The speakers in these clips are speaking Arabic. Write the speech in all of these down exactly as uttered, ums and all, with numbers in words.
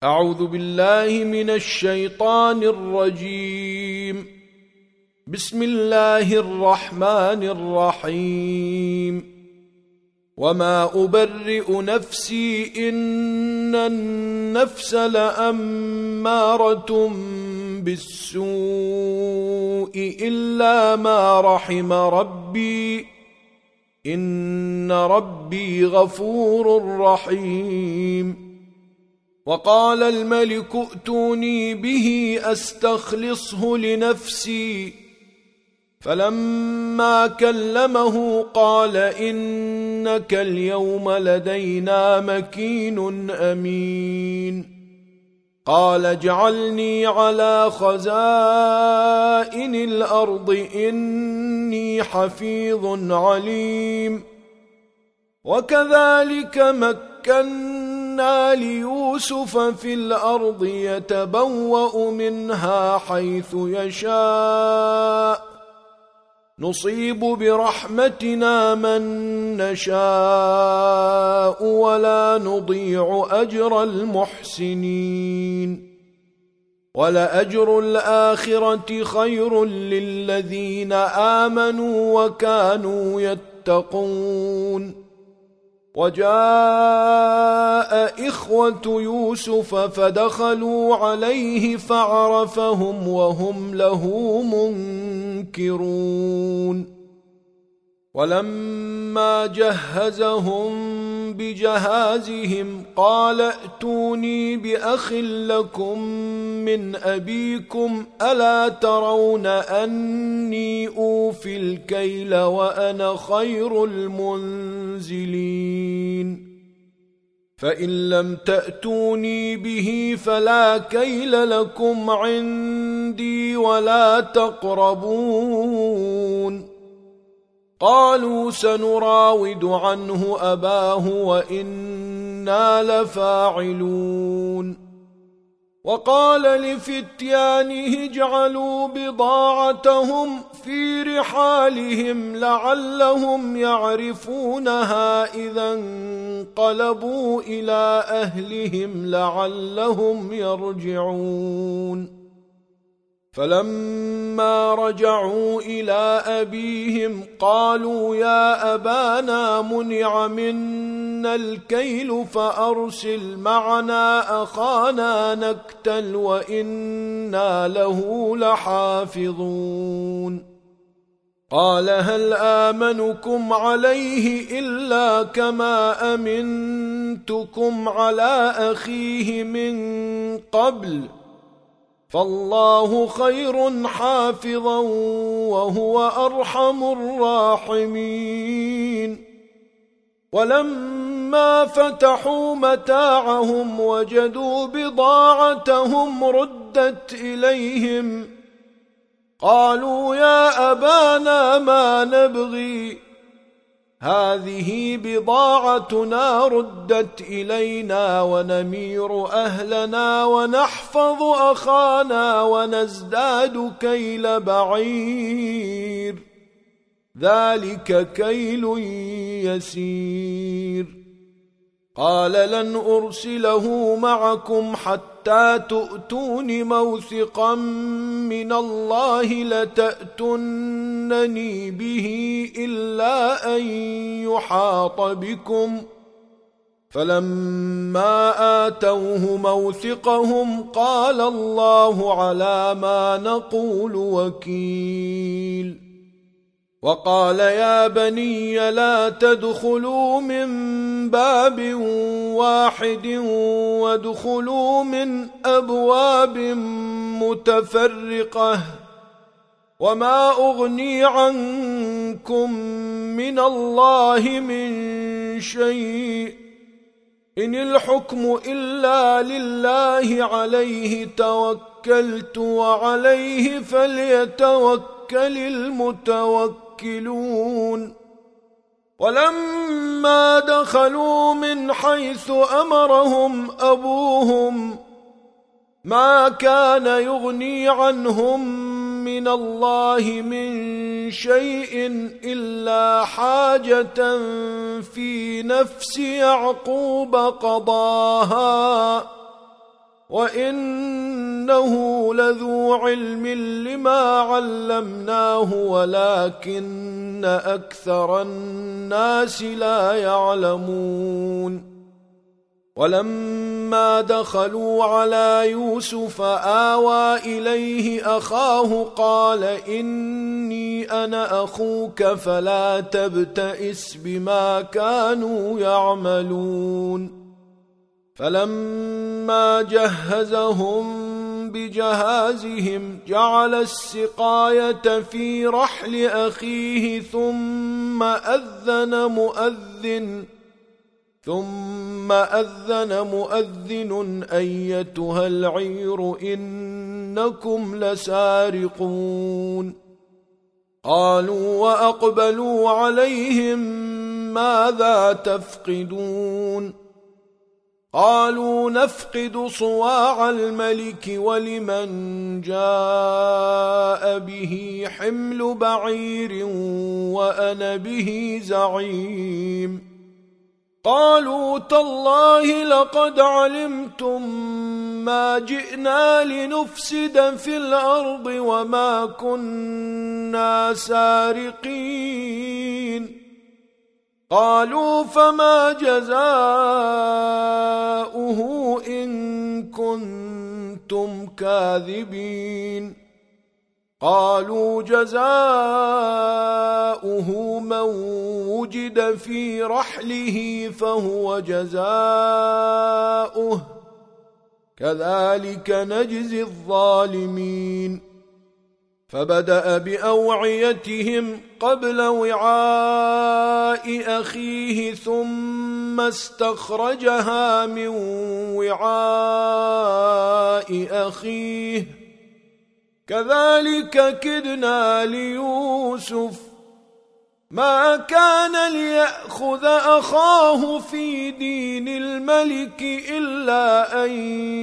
أعوذ بالله من الشيطان الرجيم. بسم الله الرحمن الرحيم. وما أبرئ نفسي إن النفس لأمارة بالسوء إلا ما رحم ربي إن ربي غفور رحيم. وقال الملك ائتوني به أستخلصه لنفسي فلما كلمه قال إنك اليوم لدينا مكين أمين. قال اجعلني على خزائن الأرض إني حفيظ عليم. وكذلك مكنا ليوسف في الأرض يتبوأ منها حيث يشاء نصيب برحمتنا من نشاء ولا نضيع أجر المحسنين. ولأجر الآخرة خير للذين آمنوا وكانوا يتقون. وجاء إخوة يوسف فدخلوا عليه فعرفهم وهم له منكرون. ولما جهزهم بجهازهم قال ائتوني بأخ لكم من أبيكم ألا ترون أني أوفي الكيل وأنا خير المنزلين. فإن لم تأتوني به فلا كيل لكم عندي ولا تقربون. قالوا سنراود عنه أباه وإنا لفاعلون. وقال لفتيانه اجعلوا بضاعتهم في رحالهم لعلهم يعرفونها إذا انقلبوا إلى أهلهم لعلهم يرجعون. فلما رجعوا إلى أبيهم قالوا يا أبانا منع منا الكيل فأرسل معنا أخانا نكتل وإنا له لحافظون. قال هل آمنكم عليه إلا كما أمنتكم على أخيه من قبل فالله خير حافظا وهو أرحم الراحمين. ولما فتحوا متاعهم وجدوا بضاعتهم ردت إليهم قالوا يا أبانا ما نبغي هذه بضاعتنا ردت إلينا ونمير أهلنا ونحفظ أخانا ونزداد كيل بعير ذلك كيل يسير. قال لن أرسله معكم حتى تؤتون موثقا من الله لتأتونني به إلا أن يحاط بكم. فلما آتوه موثقهم قال الله على ما نقول وكيل. وقال يا بني لا تدخلوا من باب واحد وادخلوا من أبواب متفرقة وما أغني عنكم من الله من شيء إن الحكم إلا لله عليه توكلت وعليه فليتوكل المتوكلون. ولما دخلوا من حيث أمرهم أبوهم ما كان يغني عنهم من الله من شيء إلا حاجة في نفس يعقوب قضاها وإنه لذو علم لما علمناه ولكن أكثر الناس لا يعلمون ولما دخلوا على يوسف آوى إليه أخاه قال إني أنا أخوك فلا تبتئس بما كانوا يعملون فلما جهزهم بجهازهم جعل السقاية في رحل أخيه ثم أذن مؤذن ثم أذن مؤذن أيتها العير إنكم لسارقون قالوا وأقبلوا عليهم ماذا تفقدون قالوا نفقد صواع الملك ولمن جاء به حمل بعير وأنا به زعيم قالوا تالله لقد علمتم ما جئنا لنفسد في الأرض وما كنا سارقين قالوا فما جزاؤه إن كنتم كاذبين قالوا جزاؤه من وجد في رحله فهو جزاؤه كذلك نجزي الظالمين فبدأ بأوعيتهم قبل وعاء أخيه ثم استخرجها من وعاء أخيه كذلك كدنا ليوسف ما كان ليأخذ أخاه في دين الملك إلا أن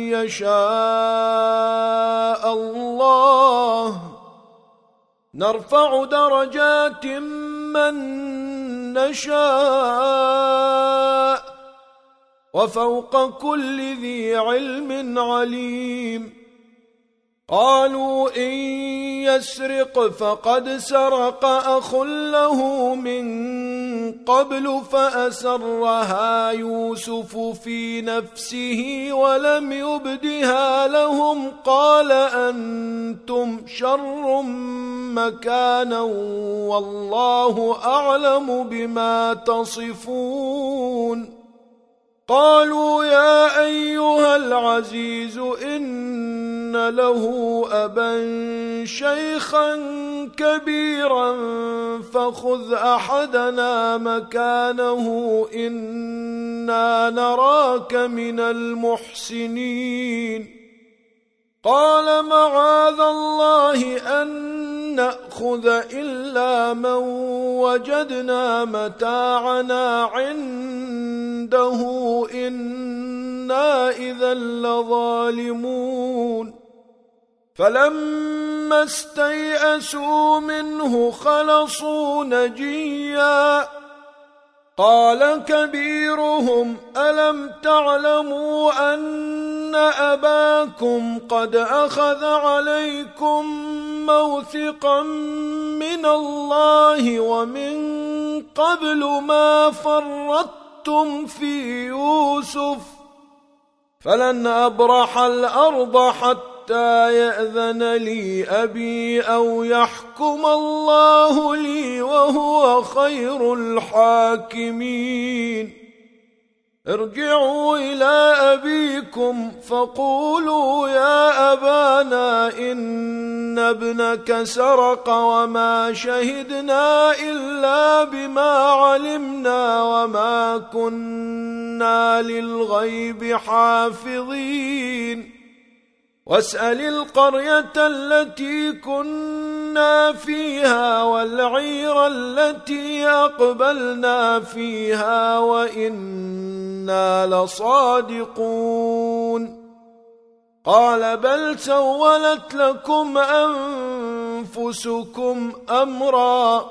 يشاء الله نرفع درجات من نشاء وفوق كل ذي علم عليم قالوا إن يسرق فقد سرق أخ له من قبل فأسرها يوسف في نفسه ولم يبدها لهم قال أنتم شر مكانا والله أعلم بما تصفون قالوا يا أيها العزيز إن له أبا شيخا كبيرا فخذ أحدنا مكانه إنا نراك من المحسنين قال معاذ الله أن نأخذ إلا من وجدنا متاعنا عنده إنا إذا لظالمون فلما استيئسوا منه خلصوا نجيا قال كبيرهم ألم تعلموا أن أباكم قد أخذ عليكم موثقا من الله ومن قبل ما فرطتم في يوسف فلن أبرح الأرض حتى يأذن لي أبي أو يحكم الله لي وهو خير الحاكمين ارجعوا إلى أبيكم فقولوا يا أبانا إن ابنك سرق وما شهدنا إلا بما علمنا وما كنا للغيب حافظين واسأل القرية التي كنا فيها والعير التي أقبلنا فيها وإنا لصادقون قال بل سولت لكم أنفسكم أمرا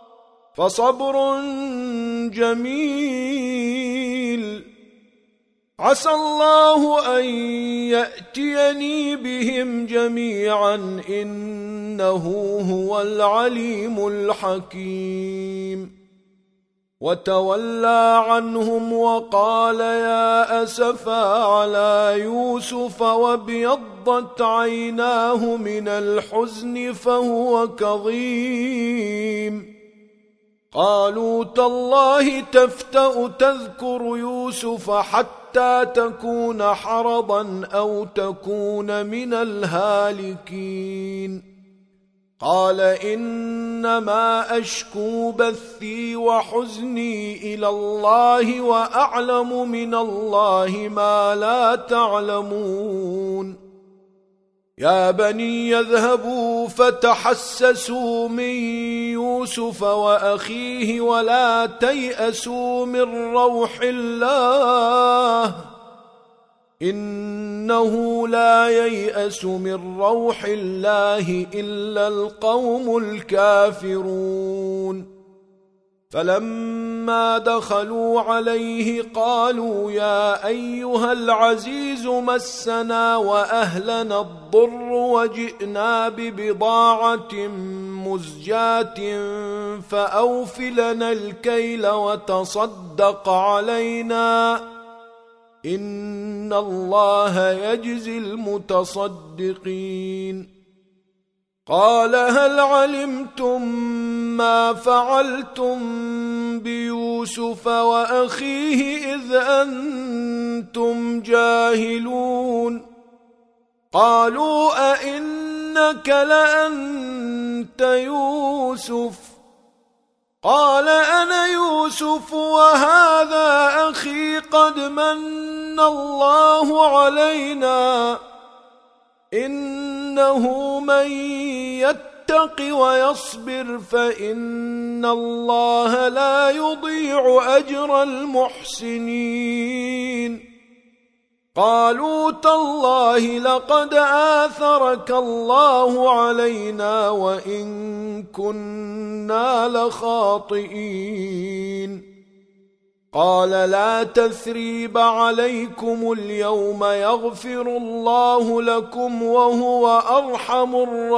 فصبر جميل عسى الله أن يأتيني بهم جميعا إنه هو العليم الحكيم وتولى عنهم وقال يا أسفا على يوسف وابيضت عيناه من الحزن فهو كظيم قالوا تالله تفتأ تذكر يوسف حتى تكون حرضا أو تكون من الهالكين قال إنما أشكو بثي وحزني إلى الله وأعلم من الله ما لا تعلمون يا بني يذهبوا فتحسسوا من يوسف وأخيه ولا تيأسوا من روح الله إنه لا ييأس من روح الله إلا القوم الكافرون فلما دخلوا عليه قالوا يا أيها العزيز مسنا وأهلنا الضر وجئنا ببضاعة مزجاة فأوف لنا الكيل وتصدق علينا إن الله يجزي المتصدقين قال هل علمتم ما فعلتم بيوسف وأخيه إذ أنتم جاهلون قالوا أئنك لأنت يوسف قال أنا يوسف وهذا أخي قد من الله علينا إنه من يتق ويصبر فإن الله لا يضيع أجر المحسنين قالوا تالله لقد آثرك الله علينا وإن كنا لخاطئين قال لا تثريب عليكم اليوم يغفر الله لكم وهو أرحم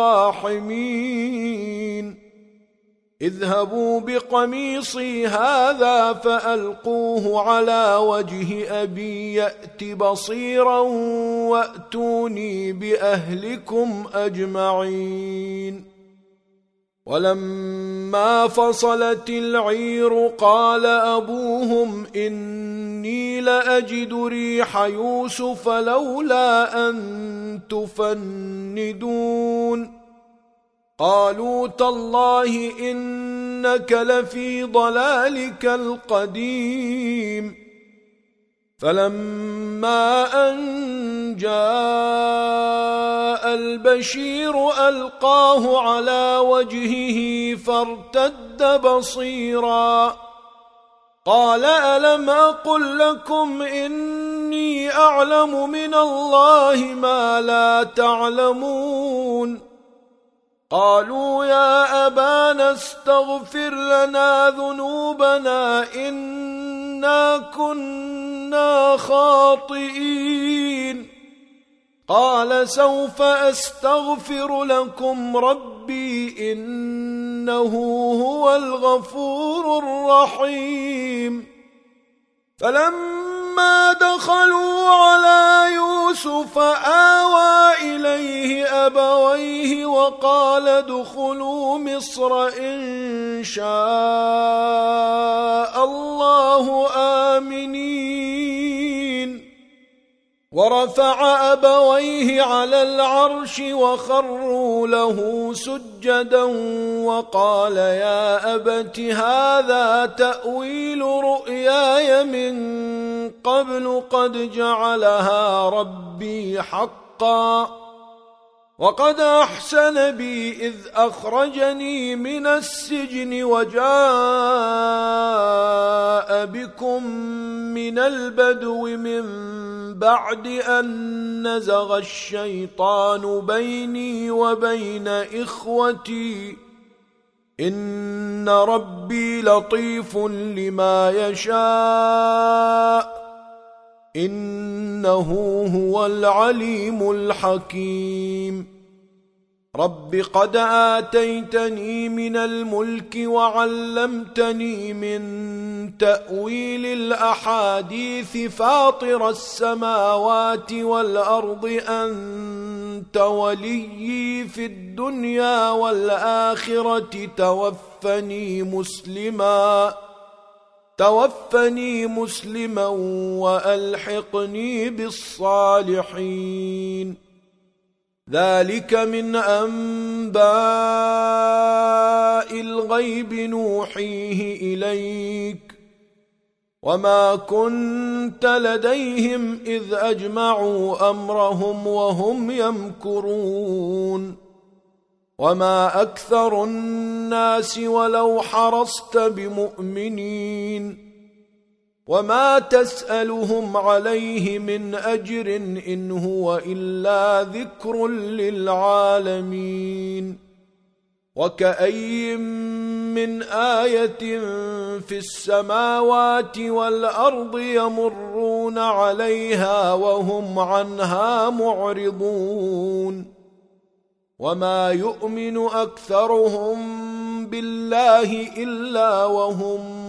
الراحمين اذهبوا بقميصي هذا فألقوه على وجه أبي يأت بصيرا وأتوني بأهلكم أجمعين ولما فصلت العير قال أبوهم إني لأجد ريح يوسف لولا أن تفندون قالوا تالله إنك لفي ضلالك القديم فلما أن جاء البشير ألقاه على وجهه فارتد بصيرا قال ألم أقل لكم إني أعلم من الله ما لا تعلمون قالوا يا أبانا استغفر لنا ذنوبنا إنا كنا خاطئين قال سوف أستغفر لكم ربي إنه هو الغفور الرحيم فلما دخلوا على يوسف آوى إليه أبويه وقال ادخلوا مصر إن شاء الله آمنين ورفع أبويه على العرش وخروا له سجدا وقال يا أبت هذا تأويل رؤياي من قبل قد جعلها ربي حقا وقد أحسن بي إذ أخرجني من السجن وجاء بكم من البدو من بعد أن نزغ الشيطان بيني وبين إخوتي إن ربي لطيف لما يشاء إنه هو العليم الحكيم رب قد آتيتني من الملك وعلمتني من تأويل الأحاديث فاطر السماوات والأرض أنت وليي في الدنيا والآخرة توفني مسلما توفني مسلما وألحقني بالصالحين ذلك من أنباء الغيب نوحيه إليك وما كنت لديهم إذ أجمعوا أمرهم وهم يمكرون وما أكثر الناس ولو حرصت بمؤمنين وما تسألهم عليه من أجر إن هو إلا ذكر للعالمين وكأي من آية في السماوات والأرض يمرون عليها وهم عنها معرضون وما يؤمن أكثرهم بالله إلا وهم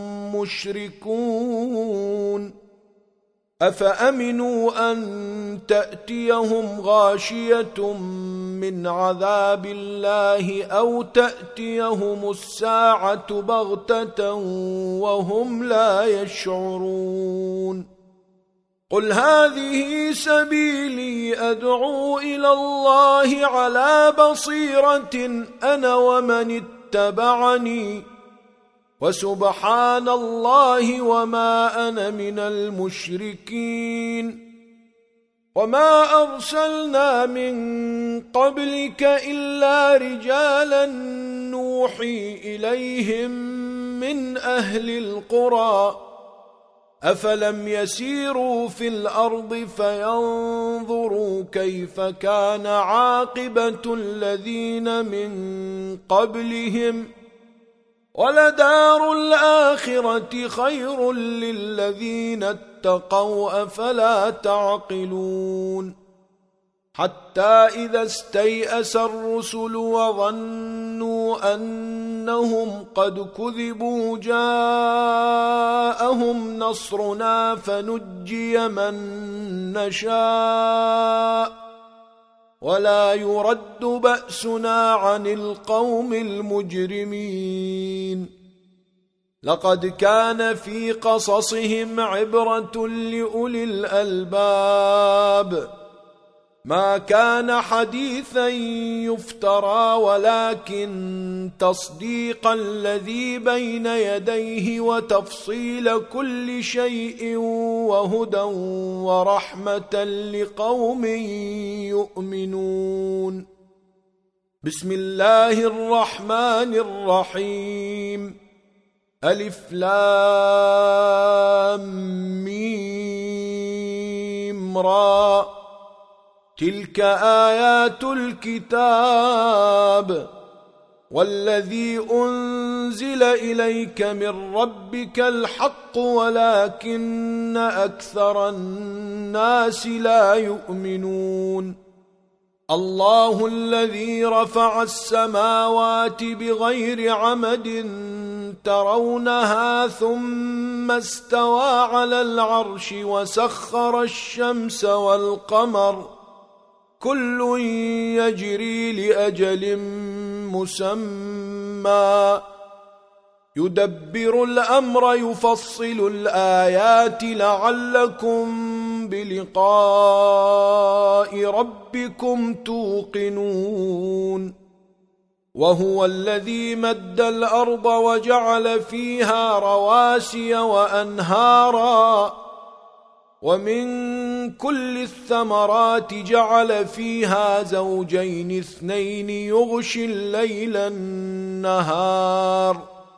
مشركون أفأمنوا أن تأتيهم غاشية من عذاب الله أو تأتيهم الساعة بغتة وهم لا يشعرون قل هذه سبيلي أدعو إلى الله على بصيرة أنا ومن اتبعني وسبحان الله وما أنا من المشركين وما أرسلنا من قبلك إلا رجالا نوحي إليهم من أهل القرى أفلم يسيروا في الأرض فينظروا كيف كان عاقبة الذين من قبلهم ولدار الآخرة خير للذين اتقوا أفلا تعقلون حتى إذا استيأس الرسل وظنوا أنهم قد كذبوا جاءهم نصرنا فنجي من نشاء ولا يرد بأسنا عن القوم المجرمين لقد كان في قصصهم عبرة لأولي الألباب ما كان حديثا يفترى ولكن تصديق الذي بين يديه وتفصيل كل شيء وهدى ورحمة لقوم يؤمنون بسم الله الرحمن الرحيم ألف لام ميم را تلك آيات الكتاب والذي أنزل إليك من ربك الحق ولكن أكثر الناس لا يؤمنون الله الذي رفع السماوات بغير عمد ترونها ثم استوى على العرش وسخر الشمس والقمر كل يجري لأجل مسمى يدبر الأمر يفصل الآيات لعلكم بلقاء ربكم توقنون وهو الذي مد الأرض وجعل فيها رواسي وأنهارا ومن كل الثمرات جعل فيها زوجين اثنين يغشي الليل النهار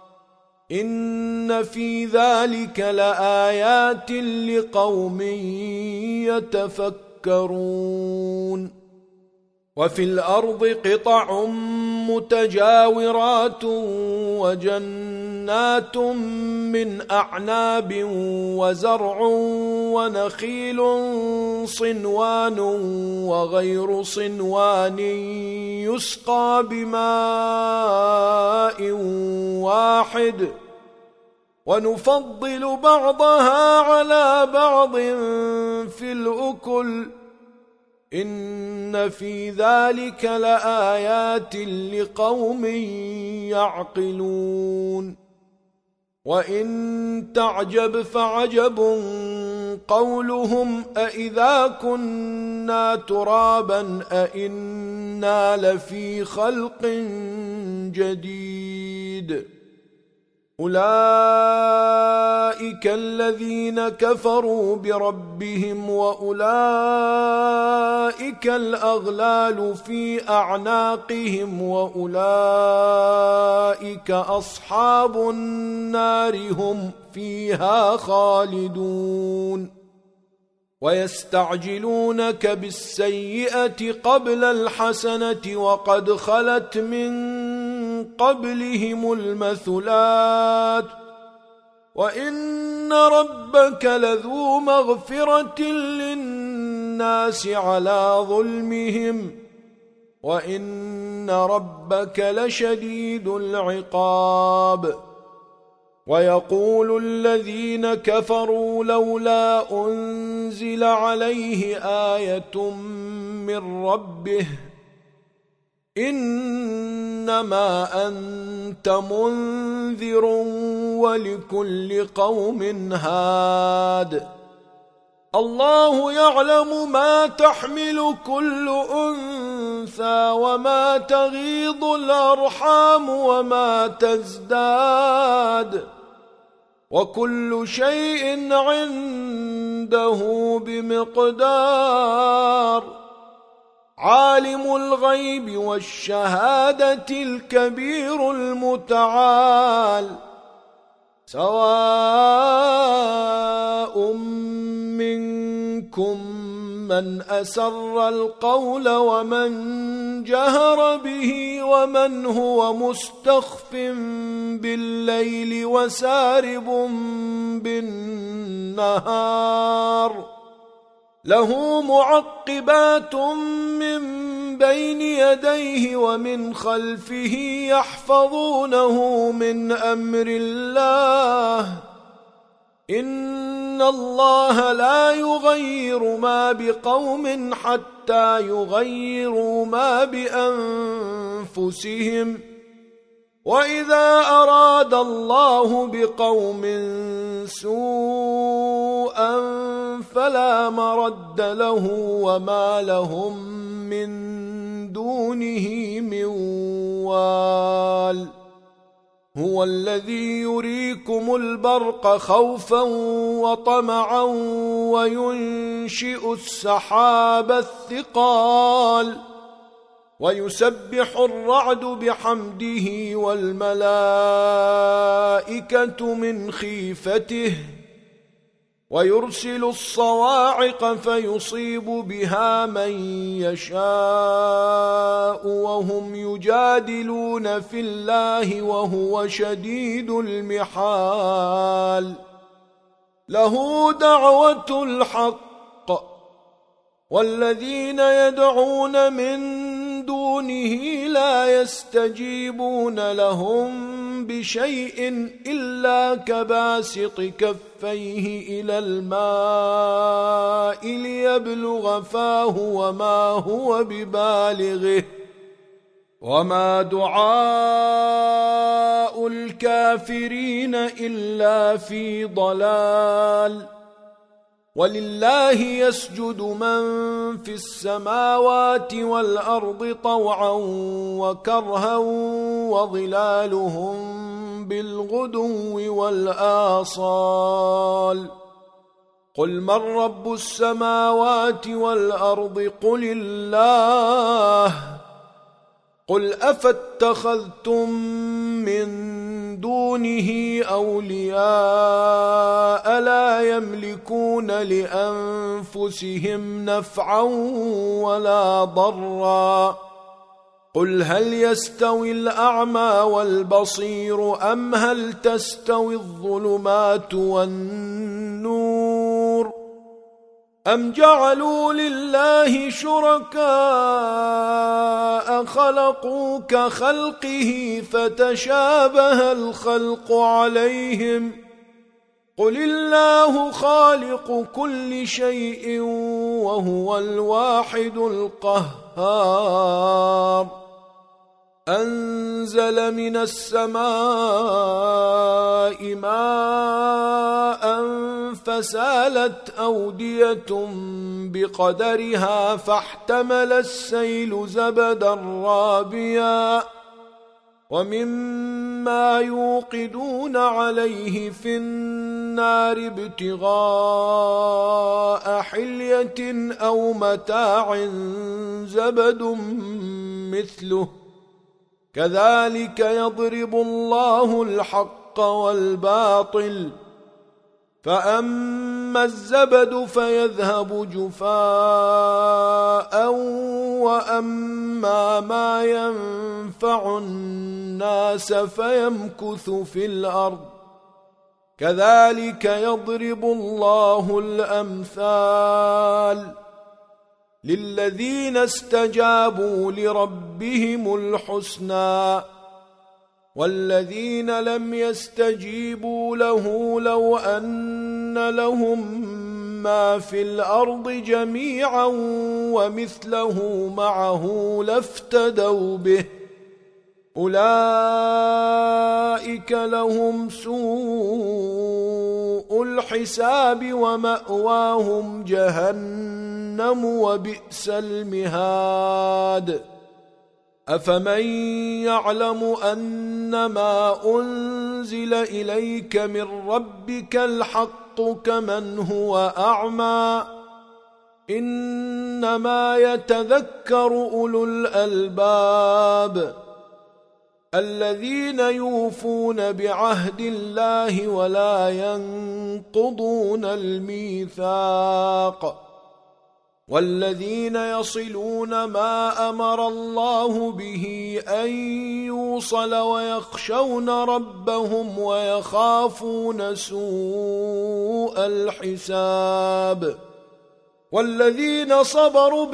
إن في ذلك لآيات لقوم يتفكرون وفي الأرض قطع متجاورات وجنات جنات من أعناب وزرع ونخيل صنوان وغير صنوان يسقى بماء واحد ونفضل بعضها على بعض في الأكل إن في ذلك لآيات لقوم يعقلون وإن تعجب فعجب قولهم أإذا كنا ترابا أإنا لفي خلق جديد أولئك الذين كفروا بربهم وأولئك الأغلال في أعناقهم وأولئك أصحاب النار هم فيها خالدون ويستعجلونك بالسيئة قبل الحسنة وقد خلت من قبلهم المثلات وإن ربك لذو مغفرة للناس على ظلمهم وإن ربك لشديد العقاب ويقول الذين كفروا لولا أنزل عليه آية من ربه إنما أنت منذر ولكل قوم هاد الله يعلم ما تحمل كل أنثى وما تغيض الأرحام وما تزداد وكل شيء عنده بمقدار عالم الغيب والشهادة الكبير المتعال سواء منكم من أسر القول ومن جهر به ومن هو مستخف بالليل وسارب بالنهار له معقبات من بين يديه ومن خلفه يحفظونه من أمر الله إن الله لا يغير ما بقوم حتى يغيروا ما بأنفسهم وإذا أراد الله بقوم سوءا فلا مرد له وما لهم من دونه من وال هو الذي يريكم البرق خوفا وطمعا وينشئ السحاب الثقال ويسبح الرعد بحمده والملائكة من خيفته ويرسل الصواعق فيصيب بها من يشاء وهم يجادلون في الله وهو شديد المحال له دعوة الحق والذين يدعون من دونه لا يستجيبون لهم بشيء إلا كباسط كفيه إلى الماء ليبلغ فاه وما هو ببالغه وما دعاء الكافرين إلا في ضلال ولله يسجد من في السماوات والأرض طوعا وكرها وظلالهم بالغدو والآصال قل من رب السماوات والأرض قل الله قل أفاتخذتم من دونه أولياء لا يملكون لأنفسهم نفعا ولا ضرا قل هل يستوي الأعمى والبصير أم هل تستوي الظلمات والنور أم جعلوا لله شركاء خلقوا كخلقه فتشابه الخلق عليهم قل الله خالق كل شيء وهو الواحد القهار أنزل من السماء ماء فسالت أودية بقدرها فاحتمل السيل زبدا رابيا ومما يوقدون عليه في النار ابتغاء حلية أو متاع زبد مثله كذلك يضرب الله الحق والباطل فأما الزبد فيذهب جفاء وأما ما ينفع الناس فيمكث في الأرض كذلك يضرب الله الأمثال للذين استجابوا لربهم الحسنى والذين لم يستجيبوا له لو أن لهم ما في الأرض جميعا ومثله معه لافتدوا به أولئك لهم سوء الحساب ومأواهم جهنم وبئس المهاد أفمن يعلم أنما أنزل إليك من ربك الحق كمن هو أعمى إنما يتذكر أولو الألباب الذين يوفون بعهد الله ولا ينقضون الميثاق والذين يصلون ما أمر الله به أن يوصل ويخشون ربهم ويخافون سوء الحساب والذين صبروا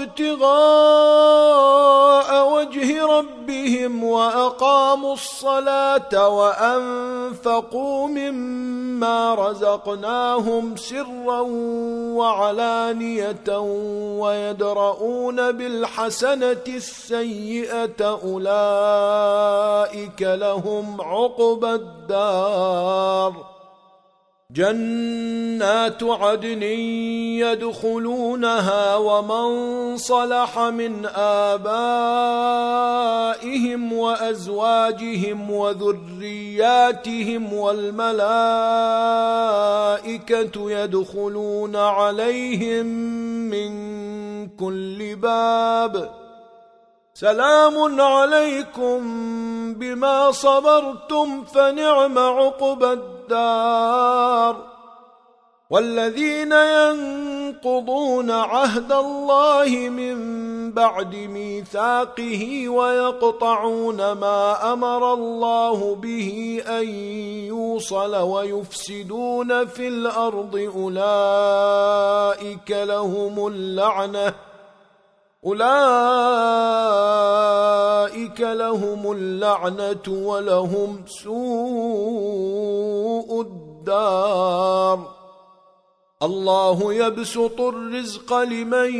ابتغاء وجه ربهم وأقاموا الصلاة وأنفقوا مما رزقناهم سرا وعلانية ويدرؤون بالحسنة السيئة أولئك لهم عقبى الدار جنات عدن يدخلونها ومن صلح من آبائهم وأزواجهم وذرياتهم والملائكة يدخلون عليهم من كل باب سلام عليكم بما صبرتم فنعم عقبى الدار والذين ينقضون عهد الله من بعد ميثاقه ويقطعون ما أمر الله به أن يوصل ويفسدون في الأرض أولئك لهم اللعنة أولئك لهم اللعنة ولهم سوء الدار الله يبسط الرزق لمن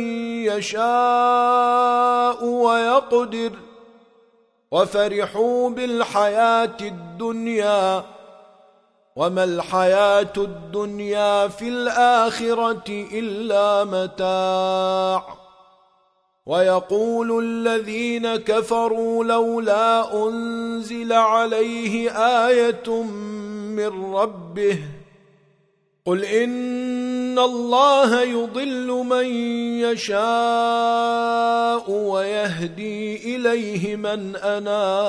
يشاء ويقدر وفرحوا بالحياة الدنيا وما الحياة الدنيا في الآخرة إلا متاع ويقول الذين كفروا لولا أنزل عليه آية من ربه قل إن الله يضل من يشاء ويهدي إليه من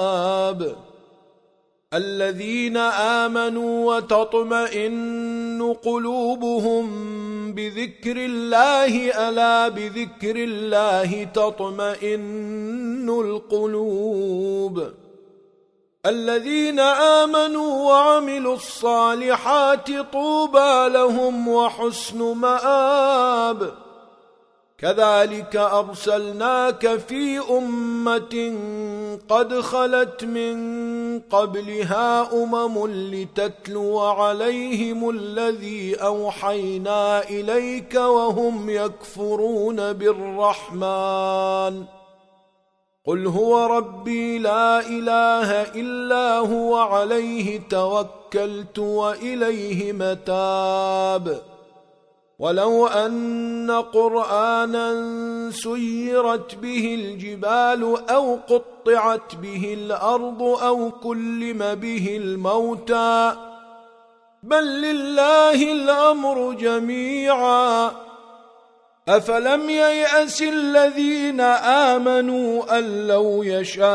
أناب الذين آمنوا وتطمئن قلوبهم بذكر الله ألا بذكر الله تطمئن القلوب الذين آمنوا وعملوا الصالحات طوبى لهم وحسن مآب كذلك أرسلناك في أمة قد خلت من قبلها أمم لتتلو عليهم الذي أوحينا إليك وهم يكفرون بالرحمن قل هو ربي لا إله إلا هو عليه توكلت وإليه متاب ولو أن قرآنا سيرت به الجبال أو قطعت به الأرض أو كلم به الموتى بل لله الأمر جميعا أفلم ييأس الذين آمنوا أن لو يشاء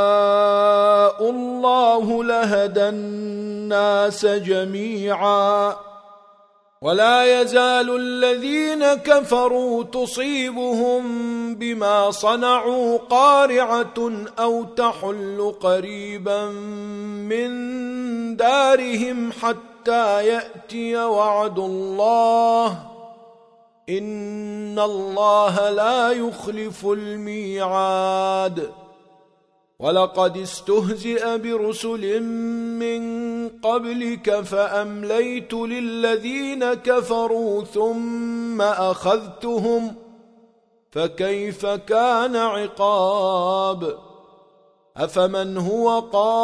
الله لهدى الناس جميعا ولا يزال الذين كفروا تصيبهم بما صنعوا قارعة أو تحل قريبا من دارهم حتى يأتي وعد الله إن الله لا يخلف الميعاد ولقد استهزئ برسل من قبلك فأمليت للذين كفروا ثم أخذتهم فكيف كان عقاب أفمن هو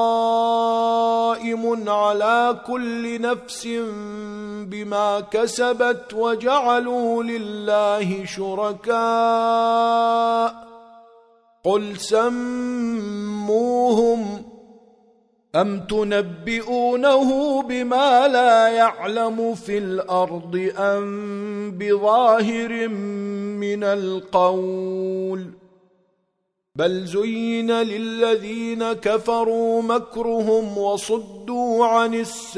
قائم على كل نفس بما كسبت وجعلوا لله شركاء قل سموهم أم تنبئونه بما لا يعلم في الأرض أم بظاهر من القول بل زين للذين كفروا مكرهم وصدوا عن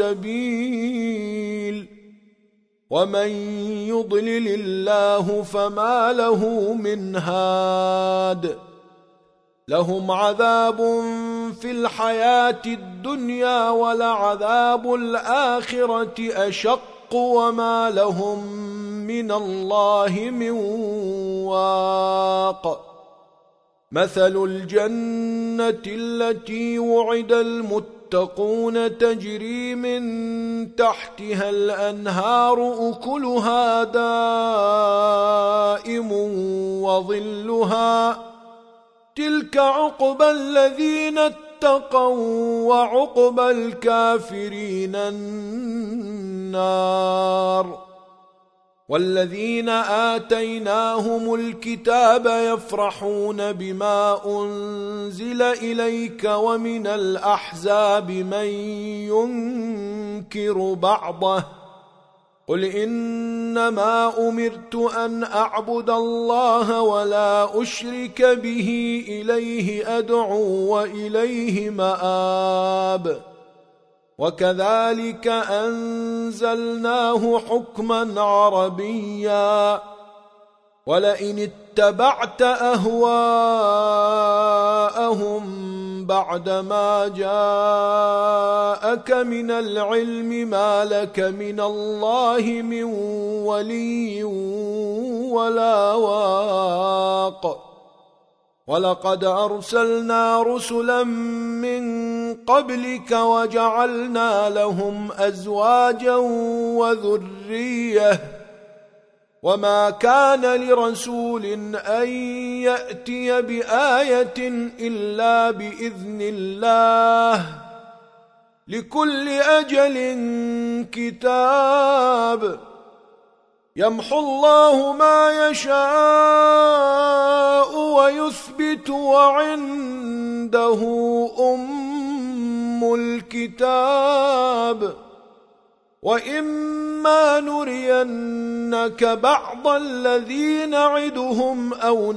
السبيل ومن يضلل الله فما له من هاد لهم عذاب في الحياة الدنيا ولعذاب الآخرة أشق وما لهم من الله من واق مثل الجنة التي وعد المتقون تجري من تحتها الأنهار أكلها دائم وظلها تلك عقبى الذين اتقوا وعقبى الكافرين النار والذين آتيناهم الكتاب يفرحون بما أنزل إليك ومن الأحزاب من ينكر بعضه قل إنما أمرت أن أعبد الله ولا أشرك به إليه أدعو وإليه مآب وكذلك أنزلناه حكما عربيا ولئن اتبعت أهواءهم بعدما جاءك من العلم ما لك من الله من ولي ولا واق ولقد أرسلنا رسلا من قبلك وجعلنا لهم أزواجا وذرية وما كان لرسول أن يأتي بآية إلا بإذن الله لكل أجل كتاب يمحو الله ما يشاء ويثبت وعنده أم الكتاب وإما نرينك بعض الذي نعدهم أو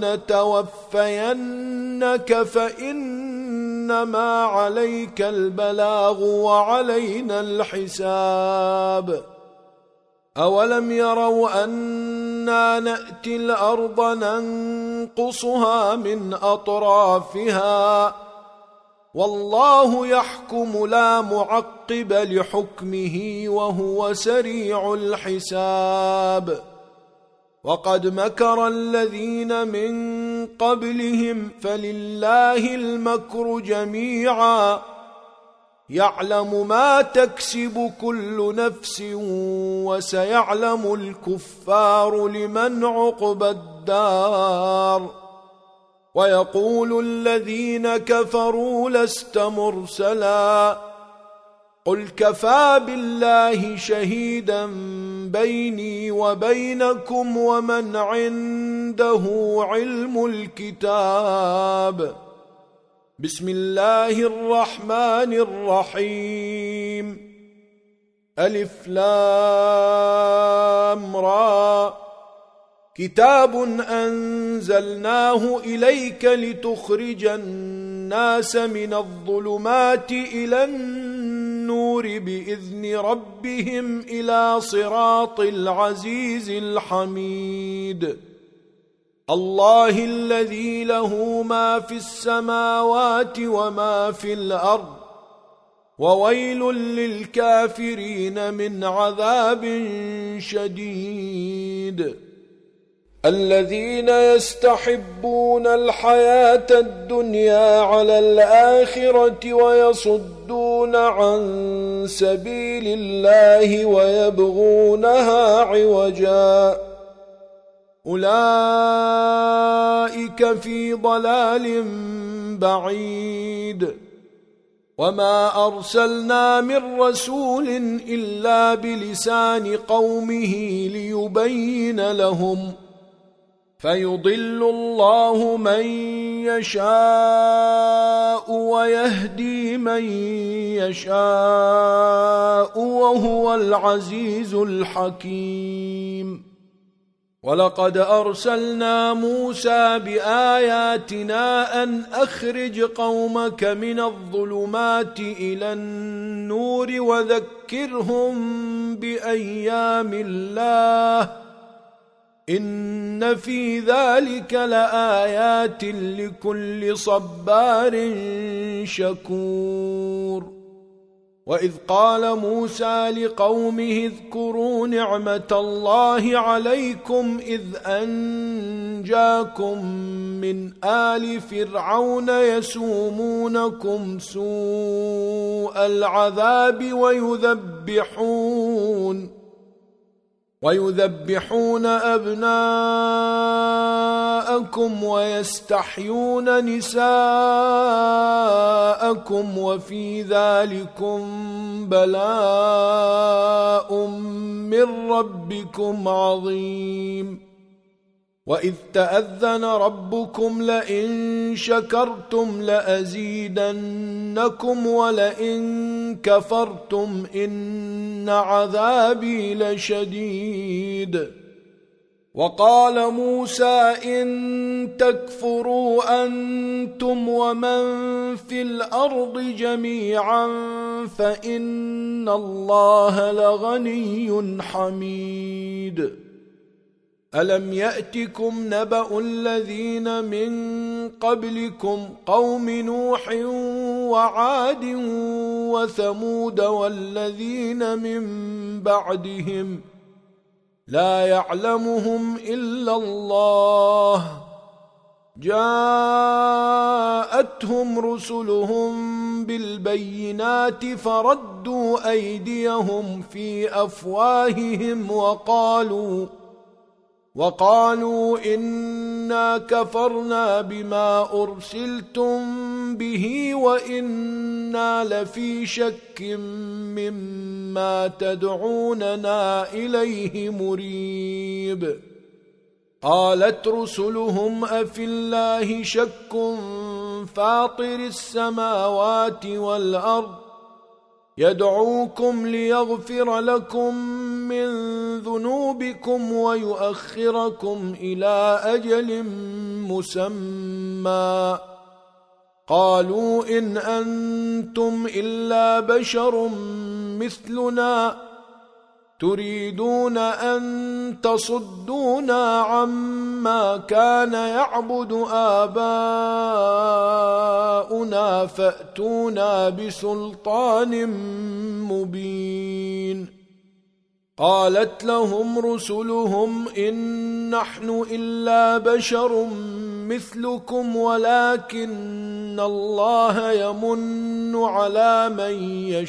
نتوفينك فإنما عليك البلاغ وعلينا الحساب أولم يروا أنا نأتي الأرض ننقصها من أطرافها والله يحكم لا معقب لحكمه وهو سريع الحساب وقد مكر الذين من قبلهم فلله المكر جميعا يعلم ما تكسب كل نفس وسيعلم الكفار لمن عقبى الدار ويقول الذين كفروا لست مرسلا قل كفى بالله شهيدا بيني وبينكم ومن عنده علم الكتاب بسم الله الرحمن الرحيم ألف لام را كتاب أنزلناه إليك لتخرج الناس من الظلمات إلى النور بإذن ربهم إلى صراط العزيز الحميد الله الذي له ما في السماوات وما في الأرض وويل للكافرين من عذاب شديد الذين يستحبون الحياة الدنيا على الآخرة ويصدون عن سبيل الله ويبغونها عوجا أولئك في ضلال بعيد وما أرسلنا من رسول إلا بلسان قومه ليبين لهم فيضل الله من يشاء ويهدي من يشاء وهو العزيز الحكيم ولقد أرسلنا موسى بآياتنا أن أخرج قومك من الظلمات إلى النور وذكرهم بأيام الله إن في ذلك لآيات لكل صبار شكور وإذ قال موسى لقومه اذكروا نعمة الله عليكم إذ أنجاكم من آل فرعون يسومونكم سوء العذاب ويذبحون ويذبحون أبناءكم ويستحيون نساءكم وفي ذلكم بلاء من ربكم عظيم وإذ تأذن ربكم لئن شكرتم لأزيدنكم ولئن كفرتم إن عذابي لشديد وقال موسى إن تكفروا أنتم ومن في الأرض جميعا فإن الله لغني حميد ألم يأتكم نبأ الذين من قبلكم قوم نوح وعاد وثمود والذين من بعدهم لا يعلمهم إلا الله جاءتهم رسلهم بالبينات فردوا أيديهم في أفواههم وقالوا وقالوا إنا كفرنا بما أرسلتم به وإنا لفي شك مما تدعوننا إليه مريب قالت رسلهم أفي الله شك فاطر السماوات والأرض يدعوكم ليغفر لكم من ذنوبكم ويؤخركم إلى أجل مسمى قالوا إن أنتم إلا بشر مثلنا تريدون أن تصدونا عما كان يعبد آباؤنا فأتونا بسلطان مبين. قالت لهم رسلهم إن نحن إلا بشر مثلكم ولكن الله يمن على من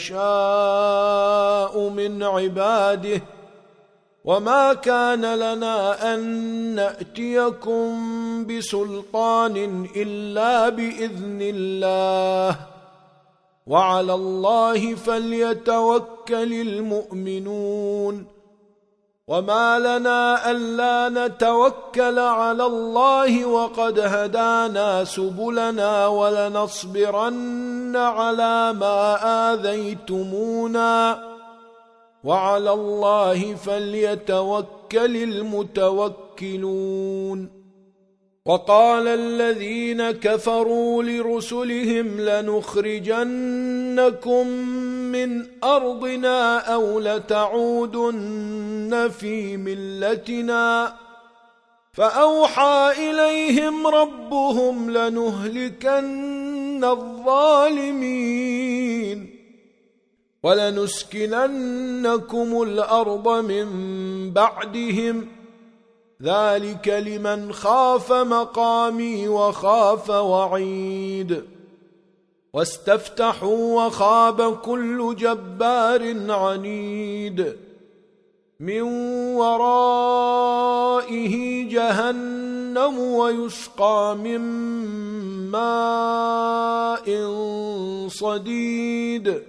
يشاء من عباده وما كان لنا أن نأتيكم بسلطان إلا بإذن الله وعلى الله فليتوكل المؤمنون. وما لنا ألا نتوكل على الله وقد هدانا سبلنا ولنصبرن على ما آذيتمونا وعلى الله فليتوكل المتوكلون. وقال الذين كفروا لرسلهم لنخرجنكم من أرضنا أو لتعودن في ملتنا فأوحى إليهم ربهم لنهلكن الظالمين ولنسكننكم الأرض من بعدهم ذلك لمن خاف مقامي وخاف وعيد. واستفتحوا وخاب كل جبار عنيد من ورائه جهنم ويسقى من ماء صديد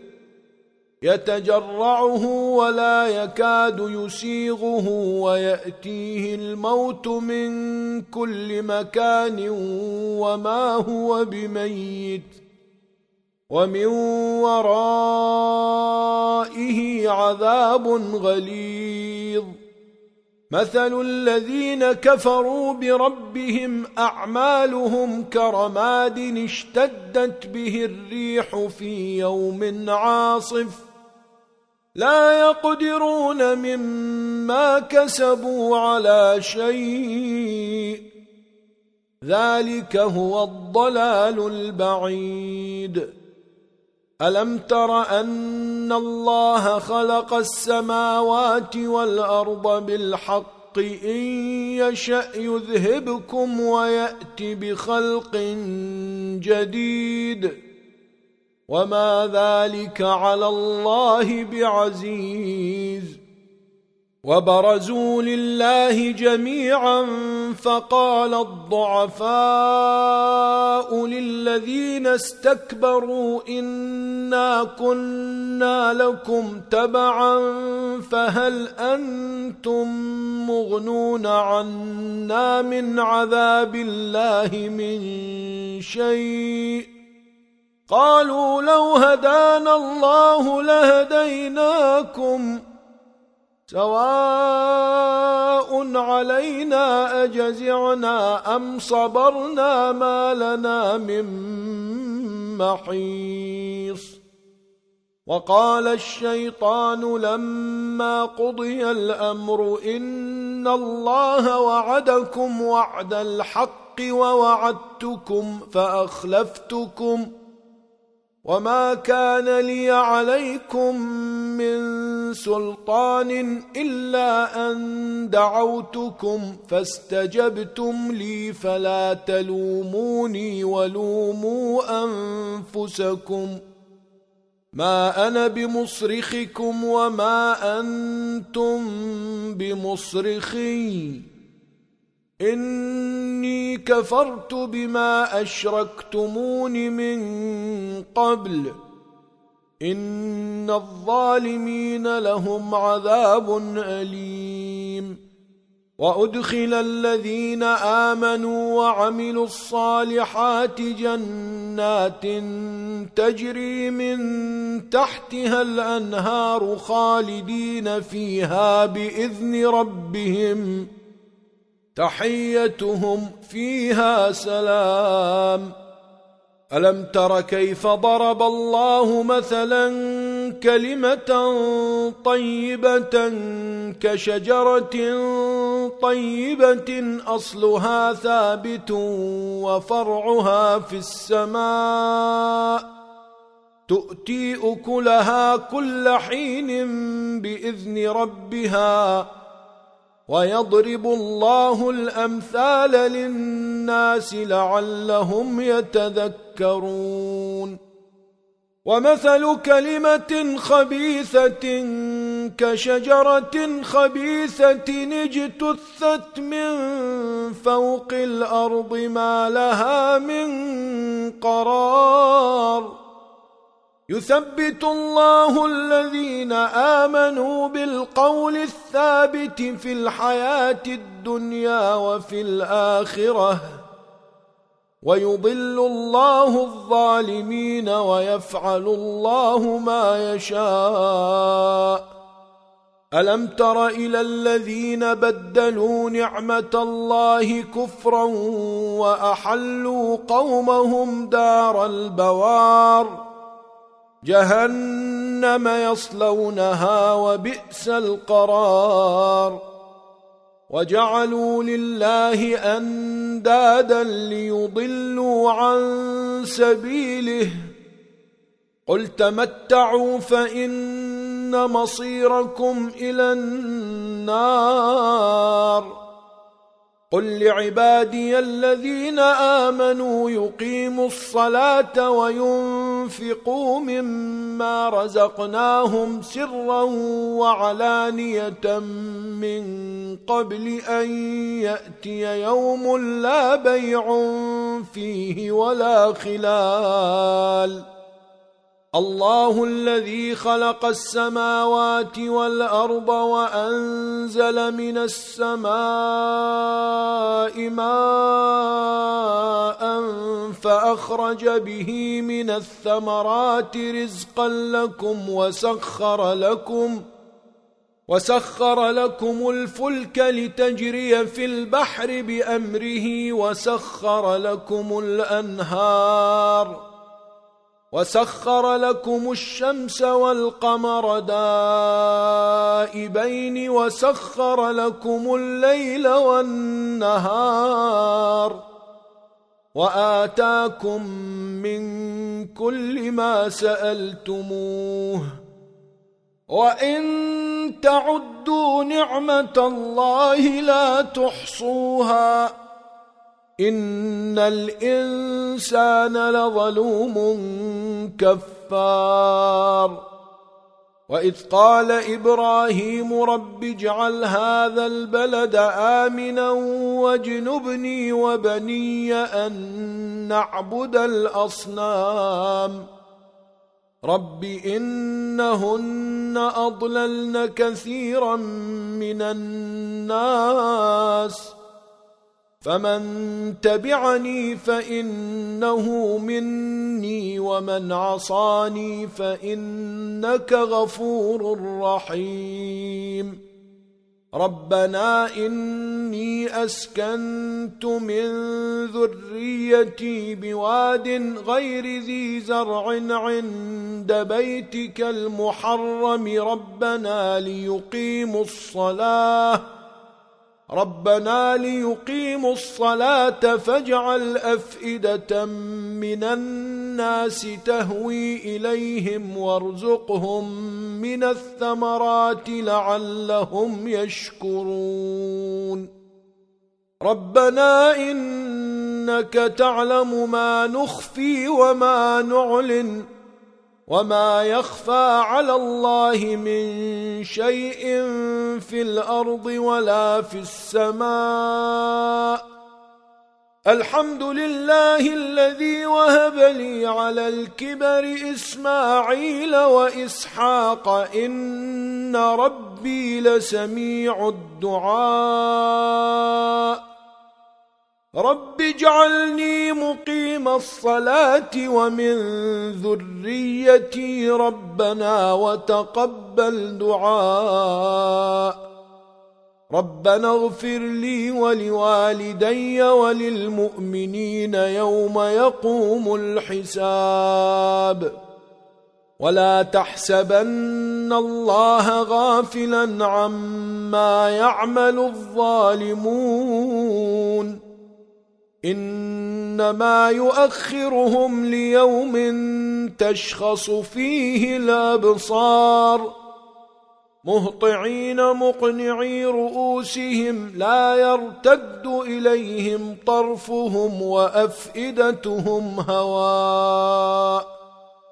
يتجرعه ولا يكاد يسيغه ويأتيه الموت من كل مكان وما هو بميت ومن ورائه عذاب غليظ. مثل الذين كفروا بربهم أعمالهم كرماد اشتدت به الريح في يوم عاصف لا يقدرون مما كسبوا على شيء ذلك هو الضلال البعيد. ألم تر أن الله خلق السماوات والأرض بالحق إن يشأ يذهبكم ويأتي بخلق جديد وما ذلك على الله بعزيز. وبرزوا لله جميعا فقال الضعفاء للذين استكبروا إنا كنا لكم تبعا فهل أنتم مغنون عنا من عذاب الله من شيء قالوا لو هدانا الله لهديناكم سواء علينا أجزعنا أم صبرنا ما لنا من محيص. وقال الشيطان لما قضي الأمر إن الله وعدكم وعد الحق ووعدتكم فأخلفتكم وما كان لي عليكم من سلطان إلا أن دعوتكم فاستجبتم لي فلا تلوموني ولوموا أنفسكم ما أنا بمصرخكم وما أنتم بمصرخي إني كفرت بما أشركتمون من قبل إن الظالمين لهم عذاب أليم. وأدخل الذين آمنوا وعملوا الصالحات جنات تجري من تحتها الأنهار خالدين فيها بإذن ربهم تحيتهم فيها سلام. ألم تر كيف ضرب الله مثلا كلمة طيبة كشجرة طيبة أصلها ثابت وفرعها في السماء تؤتي أكلها كل حين بإذن ربها ويضرب الله الأمثال للناس لعلهم يتذكرون ومثل كلمة خبيثة كشجرة خبيثة اجتثت من فوق الأرض ما لها من قرار يثبت الله الذين آمنوا بالقول الثابت في الحياة الدنيا وفي الآخرة ويضل الله الظالمين ويفعل الله ما يشاء ألم تر إلى الذين بدلوا نعمة الله كفرا وأحلوا قومهم دار البوار جهنم يصلونها وبئس القرار وجعلوا لله أندادا ليضلوا عن سبيله قل تمتعوا فإن مصيركم إلى النار قل لعبادي الذين آمنوا يقيموا الصلاة وينفقوا مما رزقناهم سرا وعلانية من قبل أن يأتي يوم لا بيع فيه ولا خلال الله الذي خلق السماوات والأرض وأنزل من السماء ماء فأخرج به من الثمرات رزقا لكم وسخر لكم وسخر لكم الفلك لتجري في البحر بأمره وسخر لكم الأنهار وسخر لكم الشمس والقمر دائبين وسخر لكم الليل والنهار وآتاكم من كل ما سألتموه وإن تعدوا نعمة الله لا تحصوها إن الإنسان لظلوم كفار وإذ قال إبراهيم رب اجعل هذا البلد آمنا واجنبني وبني أن نعبد الأصنام رب إنهن أضللن كثيرا من الناس فمن تبعني فإنه مني ومن عصاني فإنك غفور رحيم ربنا إني أسكنت من ذريتي بواد غير ذي زرع عند بيتك المحرم ربنا ليقيموا الصلاة ربنا ليقيموا الصلاة فاجعل أفئدة من الناس تهوي إليهم وارزقهم من الثمرات لعلهم يشكرون ربنا إنك تعلم ما نخفي وما نعلن وما يخفى على الله من شيء في الأرض ولا في السماء الحمد لله الذي وهب لي على الكبر إسماعيل وإسحاق إن ربي لسميع الدعاء رب اجعلني مقيم الصلاة ومن ذريتي ربنا وتقبل دعاء ربنا اغفر لي ولوالدي وللمؤمنين يوم يقوم الحساب ولا تحسبن الله غافلا عما يعمل الظالمون إنما يؤخرهم ليوم تشخص فيه الأبصار مهطعين مقنعي رؤوسهم لا يرتد إليهم طرفهم وأفئدتهم هواء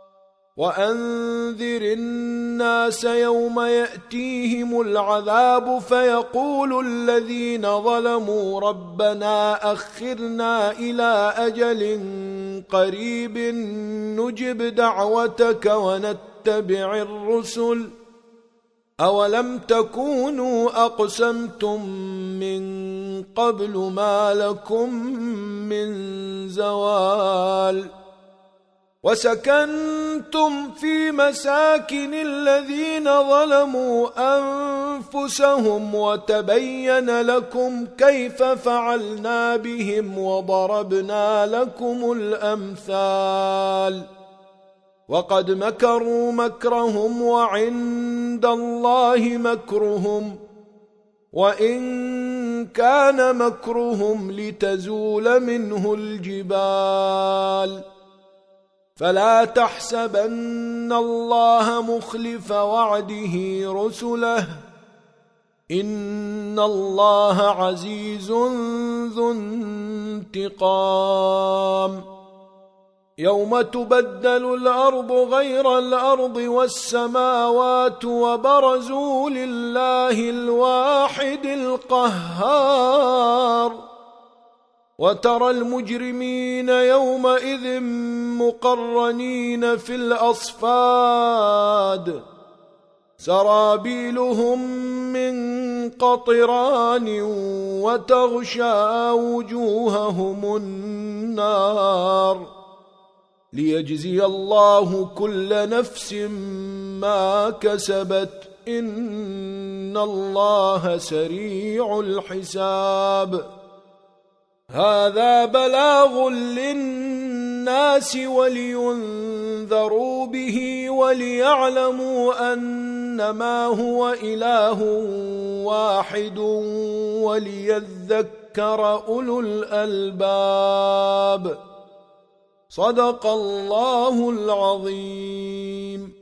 وأنذر الناس يوم يأتيهم العذاب فيقول الذين ظلموا ربنا أخرنا إلى أجل قريب نجب دعوتك ونتبع الرسل أولم تكونوا أقسمتم من قبل ما لكم من زوال وسكنتم في مساكن الذين ظلموا أنفسهم وتبين لكم كيف فعلنا بهم وضربنا لكم الأمثال وقد مكروا مكرهم وعند الله مكرهم وإن كان مكرهم لتزول منه الجبال فلا تحسبن الله مخلف وعده رسله إن الله عزيز ذو انتقام يوم تبدل الأرض غير الأرض والسماوات وبرزوا لله الواحد القهار وترى المجرمين يومئذ مقرنين في الأصفاد سرابيلهم من قطران وتغشى وجوههم النار ليجزي الله كل نفس ما كسبت إن الله سريع الحساب هذا بلاغ للناس ولينذروا به وليعلموا أنما هو إله واحد وليذكر أولو الألباب صدق الله العظيم.